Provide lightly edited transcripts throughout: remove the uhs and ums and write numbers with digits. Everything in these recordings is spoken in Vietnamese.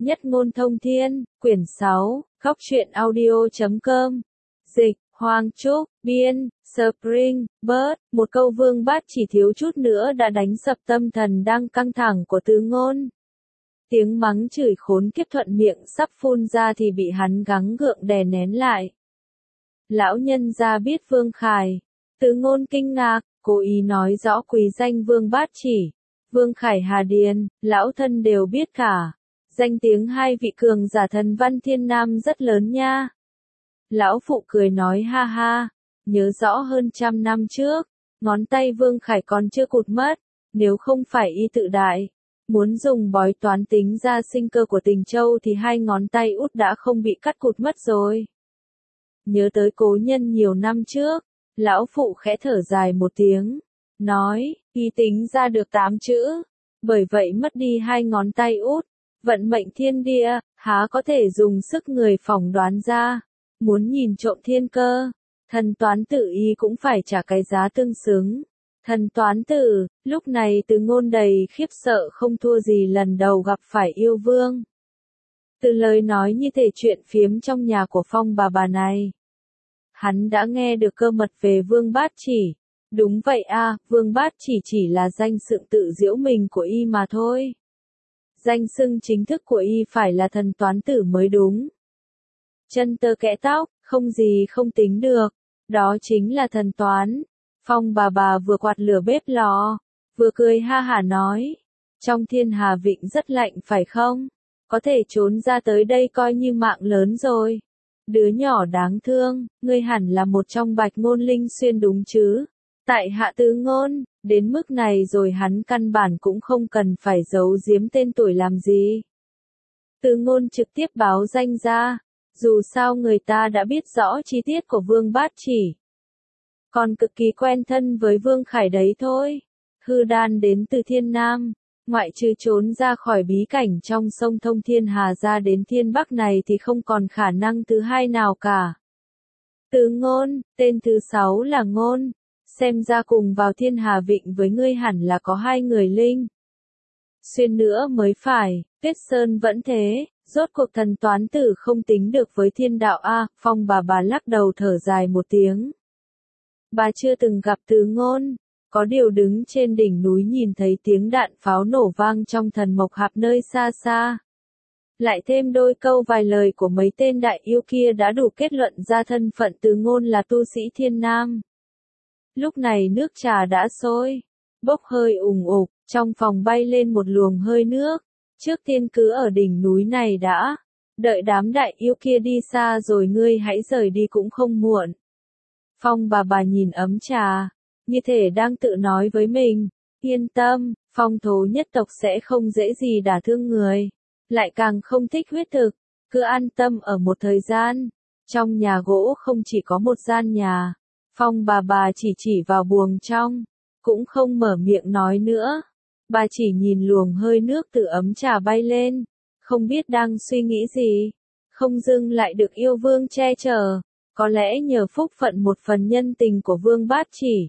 Nhất ngôn thông thiên, quyển 6, Góc truyện audio.com. Dịch, Hoàng Trúc, biên, Spring, Bird. Một câu Vương Bát chỉ thiếu chút nữa đã đánh sập tâm thần đang căng thẳng của Tứ Ngôn. Tiếng mắng chửi khốn kiếp thuận miệng sắp phun ra thì bị hắn gắng gượng đè nén lại. Lão nhân gia biết Vương Khải. Tứ Ngôn kinh ngạc, cố ý nói rõ quý danh Vương Bát chỉ. Vương Khải Hà Điền, lão thân đều biết cả. Danh tiếng hai vị cường giả thần văn thiên nam rất lớn nha. Lão phụ cười nói ha ha, nhớ rõ hơn 100 năm trước, ngón tay Vương Khải còn chưa cụt mất, nếu không phải y tự đại, muốn dùng bói toán tính ra sinh cơ của Tình Châu thì hai ngón tay út đã không bị cắt cụt mất rồi. Nhớ tới cố nhân nhiều năm trước, lão phụ khẽ thở dài một tiếng, nói, y tính ra được 8 chữ, bởi vậy mất đi hai ngón tay út. Vận mệnh thiên địa, há có thể dùng sức người phỏng đoán ra. Muốn nhìn trộm thiên cơ, thần toán tử y cũng phải trả cái giá tương xứng. Thần toán tử, lúc này Tứ Ngôn đầy khiếp sợ không thua gì lần đầu gặp phải yêu vương. Từ lời nói như thể chuyện phiếm trong nhà của Phong bà này. Hắn đã nghe được cơ mật về Vương Bát chỉ. Đúng vậy a, Vương Bát chỉ là danh xưng tự giễu mình của y mà thôi. Danh xưng chính thức của y phải là thần toán tử mới đúng. Chân tơ kẽ tóc, không gì không tính được. Đó chính là thần toán. Phong bà vừa quạt lửa bếp lò, vừa cười ha hả nói. Trong thiên hà vịnh rất lạnh phải không? Có thể trốn ra tới đây coi như mạng lớn rồi. Đứa nhỏ đáng thương, ngươi hẳn là một trong Bạch Ngôn Linh Xuyên đúng chứ? Tại hạ Tứ Ngôn, đến mức này rồi hắn căn bản cũng không cần phải giấu giếm tên tuổi làm gì. Tứ Ngôn trực tiếp báo danh ra, dù sao người ta đã biết rõ chi tiết của Vương Bát chỉ. Còn cực kỳ quen thân với Vương Khải đấy thôi. Hư đan đến từ Thiên Nam, ngoại trừ trốn ra khỏi bí cảnh trong sông Thông Thiên Hà ra đến Thiên Bắc này thì không còn khả năng thứ hai nào cả. Tứ Ngôn, tên thứ 6 là Ngôn. Xem ra cùng vào Thiên Hà Vịnh với ngươi hẳn là có hai người linh. Xuyên nữa mới phải, Tuyết Sơn vẫn thế, rốt cuộc thần toán tử không tính được với thiên đạo a. Phong bà lắc đầu thở dài một tiếng. Bà chưa từng gặp Tứ Ngôn, có điều đứng trên đỉnh núi nhìn thấy tiếng đạn pháo nổ vang trong thần mộc hạp nơi xa xa. Lại thêm đôi câu vài lời của mấy tên đại yêu kia đã đủ kết luận ra thân phận Tứ Ngôn là tu sĩ Thiên Nam. Lúc này nước trà đã sôi, bốc hơi ủng ục, trong phòng bay lên một luồng hơi nước. Trước tiên cứ ở đỉnh núi này đã, đợi đám đại yêu kia đi xa rồi ngươi hãy rời đi cũng không muộn. Phong bà nhìn ấm trà, như thể đang tự nói với mình, yên tâm, Phong thố nhất tộc sẽ không dễ gì đả thương người, lại càng không thích huyết thực, cứ an tâm ở một thời gian. Trong nhà gỗ không chỉ có một gian nhà. Phong bà chỉ vào buồng trong, cũng không mở miệng nói nữa. Bà chỉ nhìn luồng hơi nước từ ấm trà bay lên, không biết đang suy nghĩ gì. Không dưng lại được yêu vương che chở, có lẽ nhờ phúc phận một phần nhân tình của Vương Bát chỉ.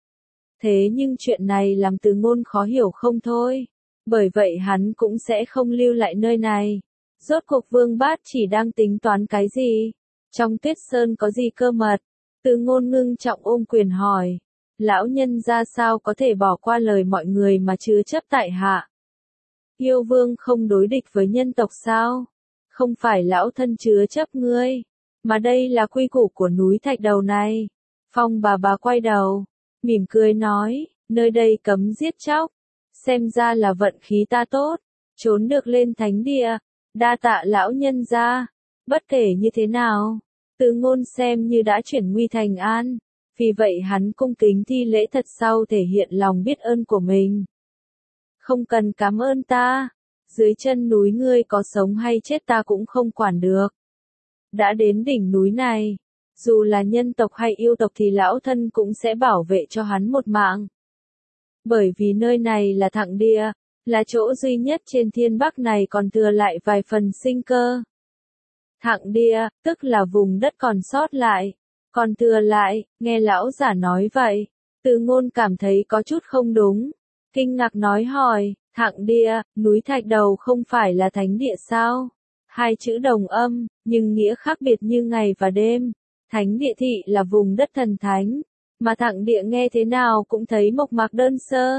Thế nhưng chuyện này làm Tứ Ngôn khó hiểu không thôi, bởi vậy hắn cũng sẽ không lưu lại nơi này. Rốt cuộc Vương Bát chỉ đang tính toán cái gì? Trong Tuyết Sơn có gì cơ mật? Tứ Ngôn ngưng trọng ôm quyền hỏi. Lão nhân ra sao có thể bỏ qua lời mọi người mà chứa chấp tại hạ? Yêu vương không đối địch với nhân tộc sao? Không phải lão thân chứa chấp ngươi, mà đây là quy củ của núi Thạch Đầu này. Phong bà quay đầu, mỉm cười nói, nơi đây cấm giết chóc. Xem ra là vận khí ta tốt, trốn được lên thánh địa. Đa tạ lão nhân ra. Bất kể như thế nào, Tứ Ngôn xem như đã chuyển nguy thành an, vì vậy hắn cung kính thi lễ thật sau thể hiện lòng biết ơn của mình. Không cần cảm ơn ta, dưới chân núi ngươi có sống hay chết ta cũng không quản được. Đã đến đỉnh núi này, dù là nhân tộc hay yêu tộc thì lão thân cũng sẽ bảo vệ cho hắn một mạng. Bởi vì nơi này là thẳng địa, là chỗ duy nhất trên Thiên Bắc này còn thừa lại vài phần sinh cơ. Thẳng địa, tức là vùng đất còn sót lại, còn thừa lại, nghe lão giả nói vậy, Tứ Ngôn cảm thấy có chút không đúng, kinh ngạc nói hỏi, Thạng địa, núi Thạch Đầu không phải là thánh địa sao? Hai chữ đồng âm, nhưng nghĩa khác biệt như ngày và đêm. Thánh địa thị là vùng đất thần thánh, mà thạng địa nghe thế nào cũng thấy mộc mạc đơn sơ.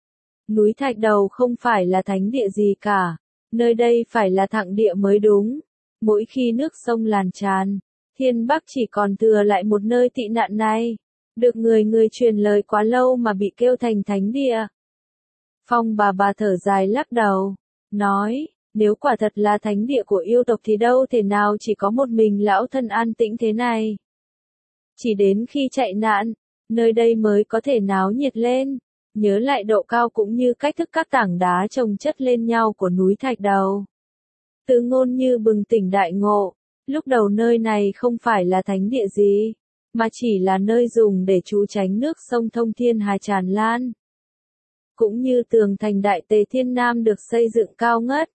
Núi Thạch Đầu không phải là thánh địa gì cả, nơi đây phải là thạng địa mới đúng. Mỗi khi nước sông lan tràn, Thiên Bắc chỉ còn thừa lại một nơi tị nạn này, được người người truyền lời quá lâu mà bị kêu thành thánh địa. Phong bà thở dài lắc đầu, nói, nếu quả thật là thánh địa của yêu tộc thì đâu thể nào chỉ có một mình lão thân an tĩnh thế này. Chỉ đến khi chạy nạn, nơi đây mới có thể náo nhiệt lên, nhớ lại độ cao cũng như cách thức các tảng đá chồng chất lên nhau của núi Thạch Đầu. Từ Ngôn như bừng tỉnh đại ngộ, lúc đầu nơi này không phải là thánh địa gì, mà chỉ là nơi dùng để trú tránh nước sông Thông Thiên Hà tràn lan. Cũng như tường thành Đại Tề Thiên Nam được xây dựng cao ngất.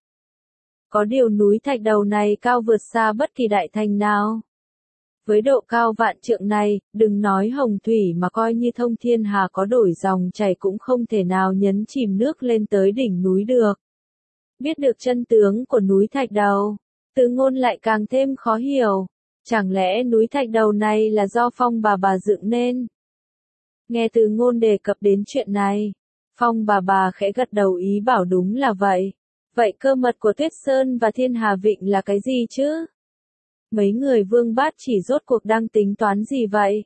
Có điều núi Thạch Đầu này cao vượt xa bất kỳ đại thành nào. Với độ cao vạn trượng này, đừng nói hồng thủy mà coi như Thông Thiên Hà có đổi dòng chảy cũng không thể nào nhấn chìm nước lên tới đỉnh núi được. Biết được chân tướng của núi Thạch Đầu, Từ Ngôn lại càng thêm khó hiểu. Chẳng lẽ núi Thạch Đầu này là do Phong bà dựng nên? Nghe Từ Ngôn đề cập đến chuyện này, Phong bà khẽ gật đầu ý bảo đúng là vậy. Vậy cơ mật của Tuyết Sơn và Thiên Hà Vịnh là cái gì chứ? Mấy người Vương Bát Chỉ rốt cuộc đang tính toán gì vậy?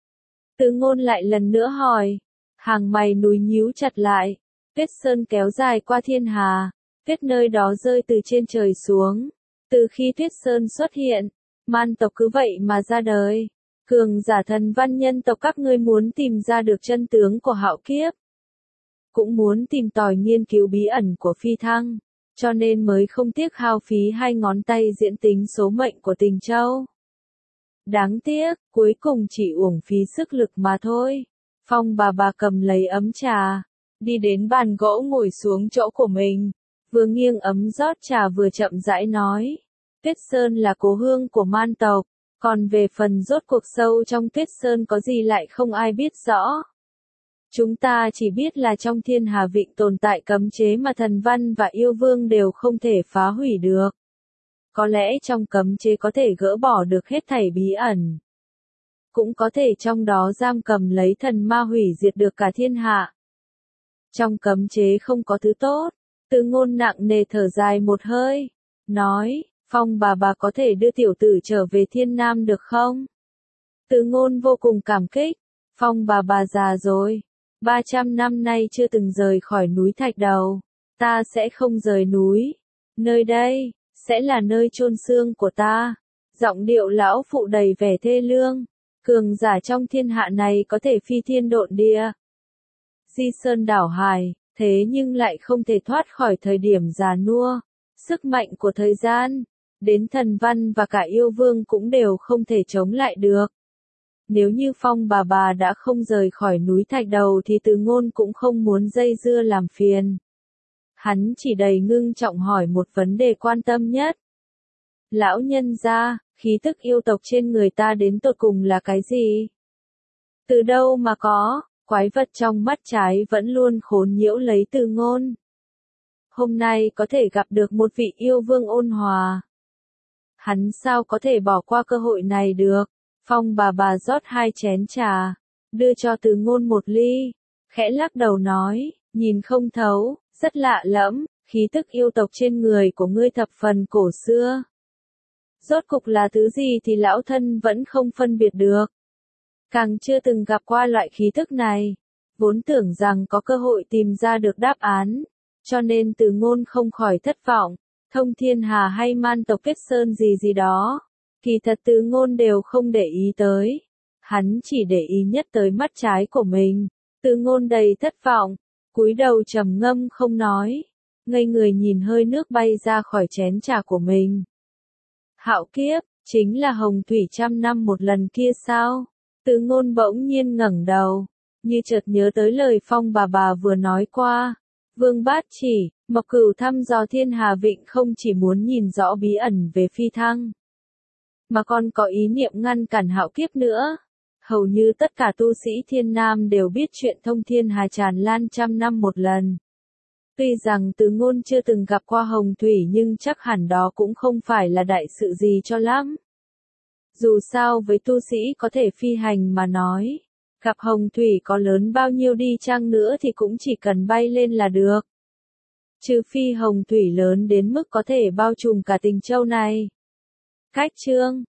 Từ Ngôn lại lần nữa hỏi. Hàng mày núi nhíu chặt lại. Tuyết Sơn kéo dài qua Thiên Hà. Tuyết nơi đó rơi từ trên trời xuống. Từ khi Tuyết Sơn xuất hiện, man tộc cứ vậy mà ra đời. Cường giả thần văn nhân tộc các ngươi muốn tìm ra được chân tướng của hạo kiếp. Cũng muốn tìm tòi nghiên cứu bí ẩn của phi thăng. Cho nên mới không tiếc hao phí hai ngón tay diễn tính số mệnh của Tình Châu. Đáng tiếc, cuối cùng chỉ uổng phí sức lực mà thôi. Phong bà cầm lấy ấm trà, đi đến bàn gỗ ngồi xuống chỗ của mình, vừa nghiêng ấm rót trà vừa chậm rãi nói. Tuyết Sơn là cố hương của man tộc, còn về phần rốt cuộc sâu trong Tuyết Sơn có gì lại không ai biết rõ. Chúng ta chỉ biết là trong Thiên Hà Vịnh tồn tại cấm chế mà thần văn và yêu vương đều không thể phá hủy được. Có lẽ trong cấm chế có thể gỡ bỏ được hết thảy bí ẩn. Cũng có thể trong đó giam cầm lấy thần ma hủy diệt được cả thiên hạ. Trong cấm chế không có thứ tốt. Từ Ngôn nặng nề thở dài một hơi. Nói, Phong bà có thể đưa tiểu tử trở về Thiên Nam được không? Từ Ngôn vô cùng cảm kích. Phong bà già rồi. 300 năm nay chưa từng rời khỏi núi Thạch Đầu. Ta sẽ không rời núi. Nơi đây, sẽ là nơi chôn xương của ta. Giọng điệu lão phụ đầy vẻ thê lương. Cường giả trong thiên hạ này có thể phi thiên độn địa. Di sơn đảo hải, thế nhưng lại không thể thoát khỏi thời điểm già nua. Sức mạnh của thời gian, đến thần văn và cả yêu vương cũng đều không thể chống lại được. Nếu như Phong bà đã không rời khỏi núi Thạch Đầu thì Từ Ngôn cũng không muốn dây dưa làm phiền. Hắn chỉ đầy ngưng trọng hỏi một vấn đề quan tâm nhất. Lão nhân gia, khí tức yêu tộc trên người ta đến tột cùng là cái gì? Từ đâu mà có? Quái vật trong mắt trái vẫn luôn khốn nhiễu lấy Từ Ngôn. Hôm nay có thể gặp được một vị yêu vương ôn hòa. Hắn sao có thể bỏ qua cơ hội này được? Phong bà rót 2 chén trà, đưa cho Từ Ngôn 1 ly, khẽ lắc đầu nói, nhìn không thấu, rất lạ lẫm, khí tức yêu tộc trên người của ngươi thập phần cổ xưa. Rốt cục là thứ gì thì lão thân vẫn không phân biệt được. Càng chưa từng gặp qua loại khí tức này, vốn tưởng rằng có cơ hội tìm ra được đáp án, cho nên Từ Ngôn không khỏi thất vọng, Thông Thiên Hà hay man tộc Kết Sơn gì đó. Kỳ thật Từ Ngôn đều không để ý tới. Hắn chỉ để ý nhất tới mắt trái của mình. Từ Ngôn đầy thất vọng, cúi đầu trầm ngâm không nói, ngây người nhìn hơi nước bay ra khỏi chén trà của mình. Hạo kiếp, chính là hồng thủy trăm năm một lần kia sao? Từ Ngôn bỗng nhiên ngẩng đầu, như chợt nhớ tới lời Phong bà vừa nói qua. Vương Bát Chỉ, Mộc Cửu thăm dò Thiên Hà Vịnh không chỉ muốn nhìn rõ bí ẩn về phi thăng, mà còn có ý niệm ngăn cản hạo kiếp nữa. Hầu như tất cả tu sĩ Thiên Nam đều biết chuyện Thông Thiên Hà tràn lan trăm năm một lần. Tuy rằng Từ Ngôn chưa từng gặp qua hồng thủy nhưng chắc hẳn đó cũng không phải là đại sự gì cho lắm. Dù sao với tu sĩ có thể phi hành mà nói, gặp hồng thủy có lớn bao nhiêu đi chăng nữa thì cũng chỉ cần bay lên là được. Trừ phi hồng thủy lớn đến mức có thể bao trùm cả Tình Châu này. Cách chương